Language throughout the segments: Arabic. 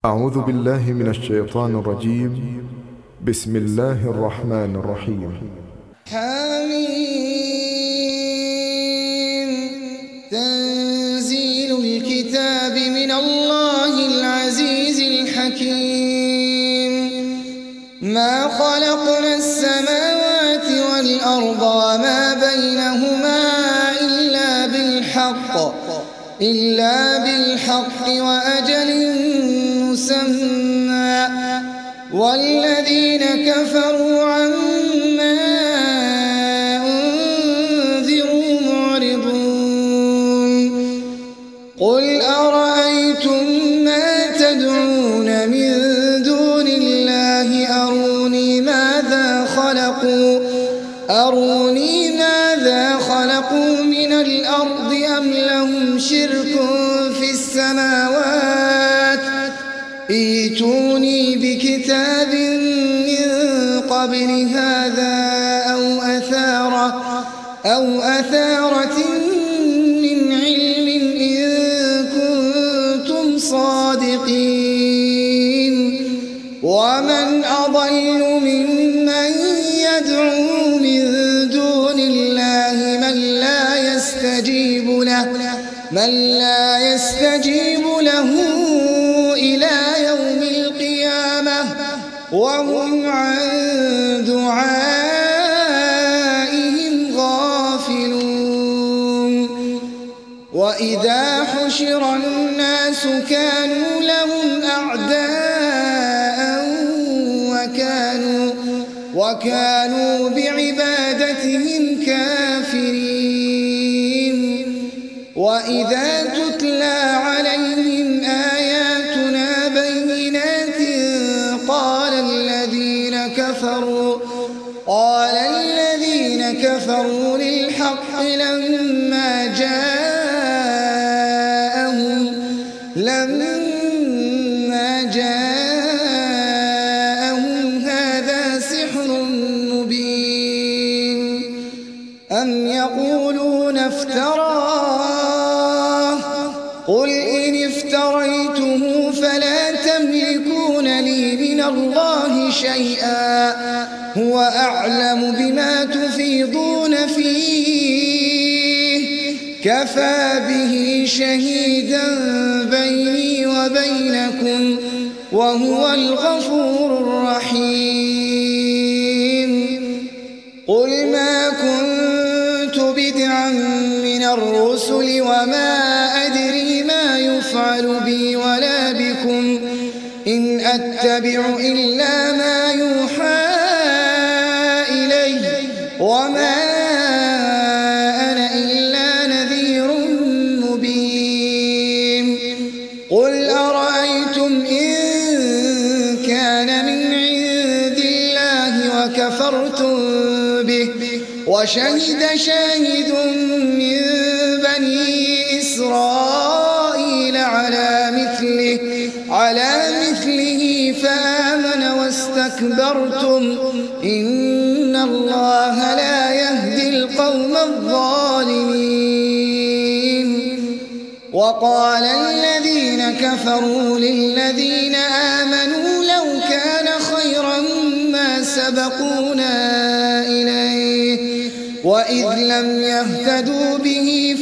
أعوذ بالله من الشيطان الرجيم. بسم الله الرحمن الرحيم. حميم. تنزيل الكتاب من الله العزيز الحكيم. ما خلقنا السماوات والأرض وما بينهما إلا بالحق وأجل مسمى والذين كفروا عما أنذروا معرضون. قل أرأيتم ما تدعون من دون الله أروني ماذا خلقوا من الأرض أم لهم شرك في السماوات ائتوني بكتاب من قبل هذا أو أثارة من علم إن كنتم صادقين. ومن أضل ممن يدعو من دون الله من لا يستجيب له إلى يوم القيامة وهم عن دعائهم غافلون. وإذا حشر الناس كانوا لهم أعداء وكانوا بعبادتهم كافرين. وإذا تتلى عليهم آياتنا بينات قال الذين كفروا للحق لما جاءهم هذا سحر مبين. أم يقولون افتراه قل إن افتريته فلا تملكون لي من الله شيئا هو أعلم بما تفيضون فيه كفى به شهيدا بيني وبينكم وهو الغفور الرحيم. قل ما كنت بدعا من الرسل وما أدري ما يفعل بي ولا بكم إن أتبع إلا ما يوحى إلي وما أنا إلا نذير مبين. قل أرأيتم إن كان من عند الله وكفرتم به وشهد شاهد من بني إسرائيل على مثله فآمن واستكبرتم إن الله لا يهدي القوم الظالمين. وقال الذين كفروا للذين آمنوا لو كان خيرا ما سبقونا إليه وإذ لم يهتدوا به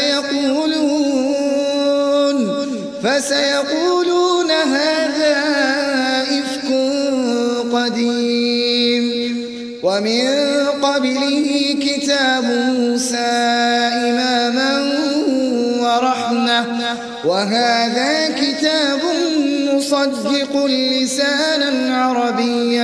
فسيقولون هذا إفك قديم. ومن قبله كتاب موسى إماما ورحمة وهذا كتاب مصدق لسانا عربيا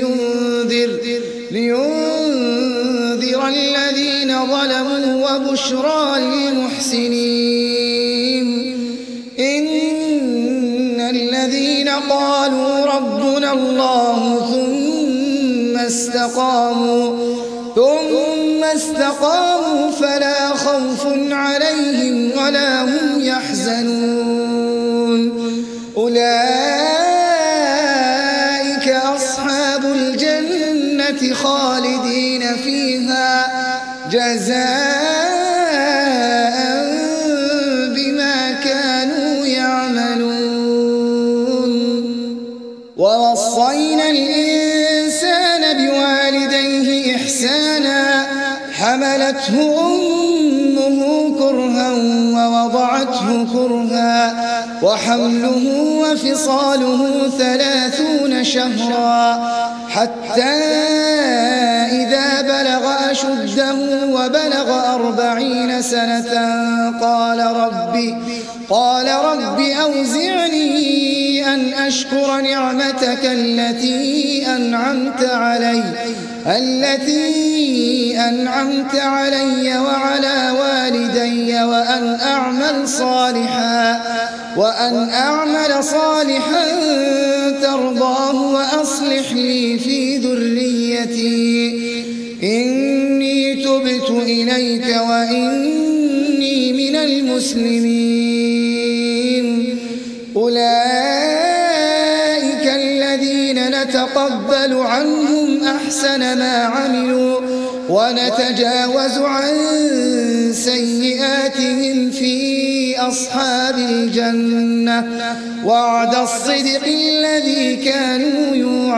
لينذر الذين ظلموا وبشرى للمحسنين. إن الذين قالوا ربنا الله ثم استقاموا فلا خوف عليهم ولا هم يحزنون. أولئك أصحاب الجنة خالدين فيها جزاء بما كانوا يعملون. ووصينا الإنسان بوالديه إحسانا حملته أمه كرها ووضعته كرها وحمله وفصاله 30 شهرا حتى إذا بلغ أشده وبلغ 40 سنة قال رب أوزعني أن أشكر نعمتك التي أنعمت علي وعلى والدي وأن أعمل صالحا ترضاه وأصلح لي في ذريتي إني تبت إليك وإني من المسلمين. أولئك الذين نتقبل عنهم أحسن ما عملوا ونتجاوز عن سيئاتهم في أصحاب الجنة وعد الصدق الذي كانوا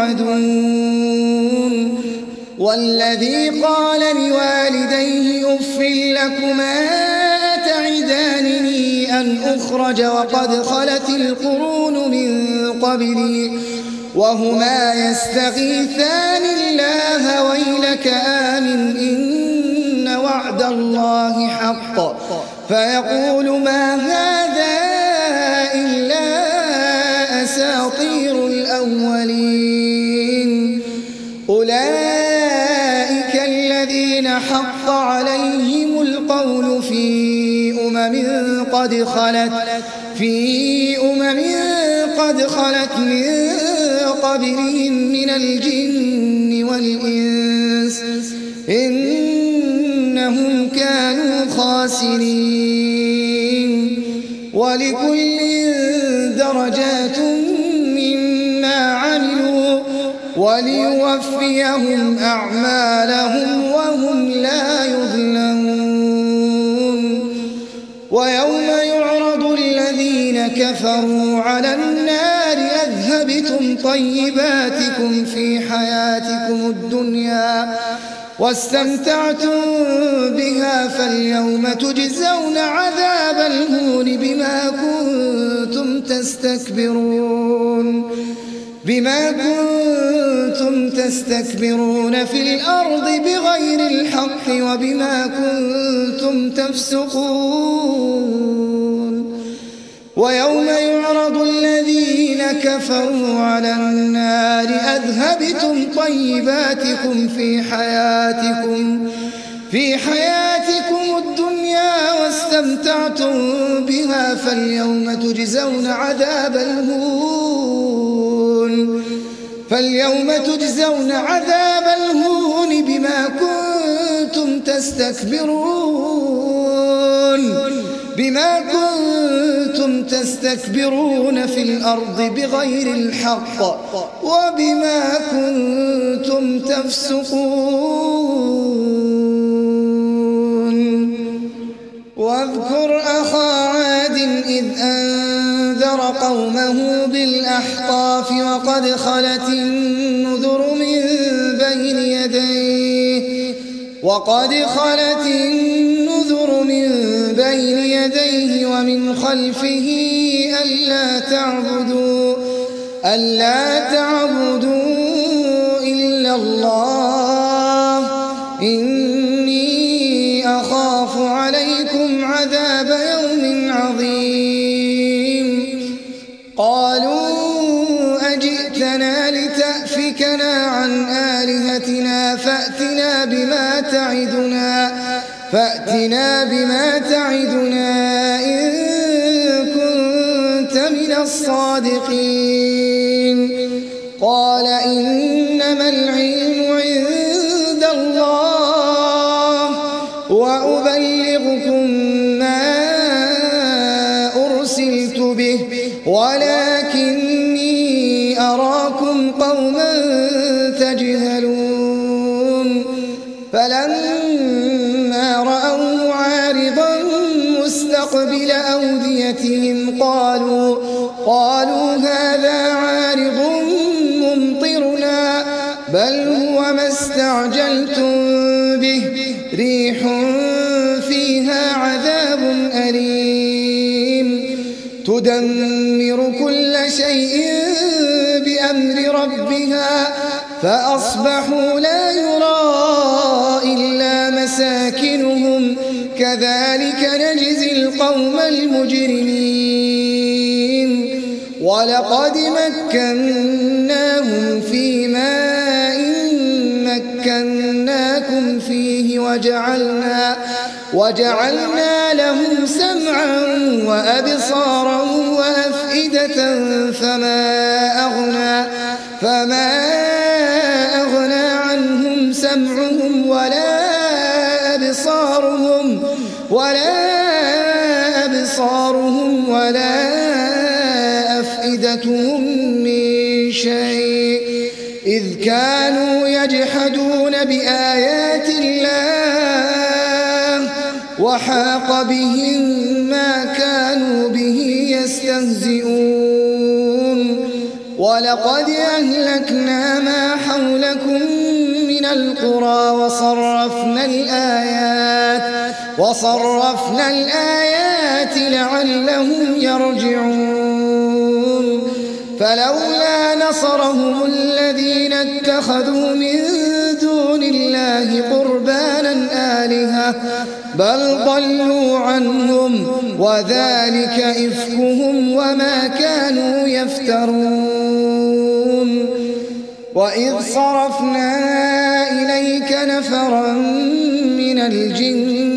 يوعدون. والذي قال لوالديه أف لكما أتعدانني أن أخرج وقد خلت القرون من قبلي وهما يستغيثان الله ويلك آمن إن وعد الله حق فيقول ما هذا إلا أساطير الأولين. أولئك الذين حق عليهم القول في أمم قد خلت من قبلهم من الجن والإنس إنهم كانوا خاسرين. ولكل درجات مما عملوا وليوفيهم أعمالهم وهم لا يظلمون. ويوم يعرض الذين كفروا على النار أذهبتم طيباتكم في حياتكم الدنيا واستمتعتم بها فاليوم تجزون عذاب الهون بما كنتم تستكبرون في الأرض بغير الحق وبما كنتم تفسقون. ويوم يعرض الذين كفروا على النار أذهبتم طيباتكم في حياتكم الدنيا واستمتعتم بها فاليوم تجزون عذاب الهون بما كنتم تستكبرون في الأرض بغير الحق وبما كنتم تفسقون. واذكر أخا عاد إذ أنذر قومه بالأحقاف وقد خلت النذر من بين يديه ومن خلفه ألا تعبدوا إلا الله إني أخاف عليكم عذاب يوم عظيم. قالوا أجئتنا لتأفكنا عن آلهتنا فأتنا بما تعدنا إن كنت من الصادقين. قال إنما العلم عند الله وأبلغكم ما أرسلت به ولكني أراكم قوما تجهلون. فلما رأوه عارضا مستقبل أوديتهم قالوا هذا عارض استعجلتم به ريح فيها عذاب أليم تدمر كل شيء بأمر ربها فأصبحوا لا يرى إلا مساكنهم كذلك نجزي القوم المجرمين ولقد مكناهم في ماء مكناكم فيه وجعلنا لهم سمعا وأبصارا وأفئدة فما أغنى عنهم سمعهم ولا أبصارهم ولا أفئدتهم من شيء إذ كانوا يجحدون بآيات الله وحاق بهم ما كانوا به يستهزئون ولقد أهلكنا ما حولكم من القرى وصرفنا الآيات لعلهم يرجعون فلولا نصرهم الذين اتخذوا من دون الله قربانا آلهة بل ضلوا عنهم وذلك إفكهم وما كانوا يفترون وإذ صرفنا إليك نفرا من الجن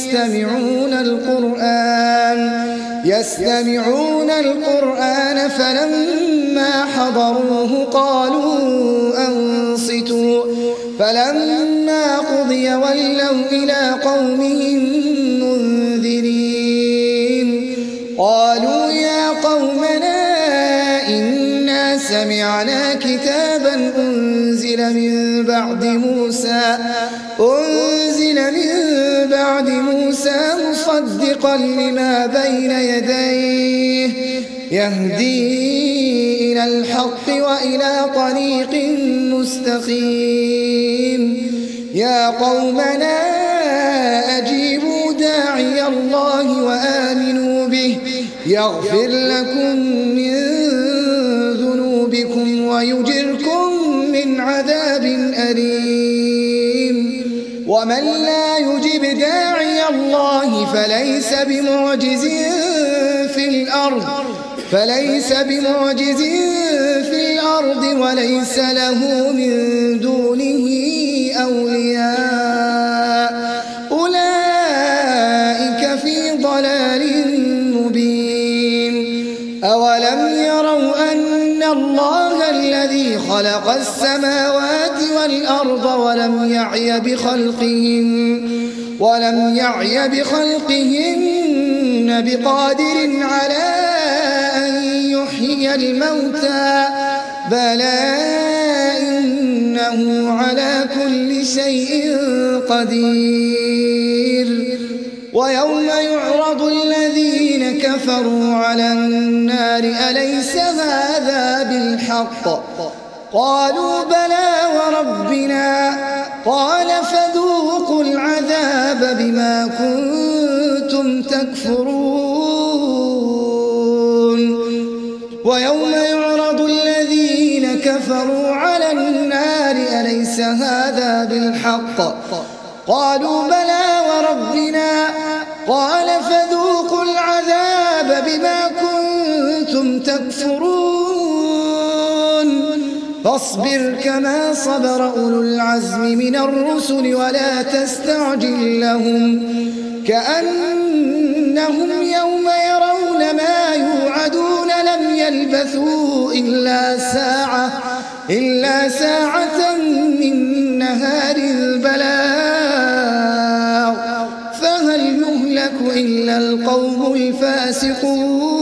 يستمعون القرآن فلما حضروه قالوا أنصتوا فلما قضي ولوا إلى قومهم منذرين قالوا يا قومنا إنا سمعنا كتابا أنزل من بعد موسى مصدقا لما بين يديه يهدي إلى الحق وإلى طريق مستقيم يا قومنا أجيبوا داعي الله وآمنوا به يغفر لكم من ذنوبكم ويجركم من عذاب أليم ومن لا يجب داعي الله فليس بمعجز في الأرض وليس له من دونه أولياء أولئك في ضلال مبين أولم يروا أن الله الذي خلق السماوات والأرض ولم يعي بخلقهن بقادر على أن يحيي الموتى بلى إنه على كل شيء قدير ويوم يعرض الذين كفروا على النار أليس هذا بالحق قالوا بلى وربنا قال فذوقوا العذاب بما كنتم تكفرون ويوم يعرض الذين كفروا على النار أليس هذا بالحق قالوا بلى وربنا قال فذوقوا العذاب بما كنتم تكفرون فاصبر كما صبر أولو العزم من الرسل ولا تستعجل لهم كأنهم يوم يرون ما يوعدون لم يلبثوا إلا ساعة من نهار البلاغ فهل يهلك إلا القوم الفاسقون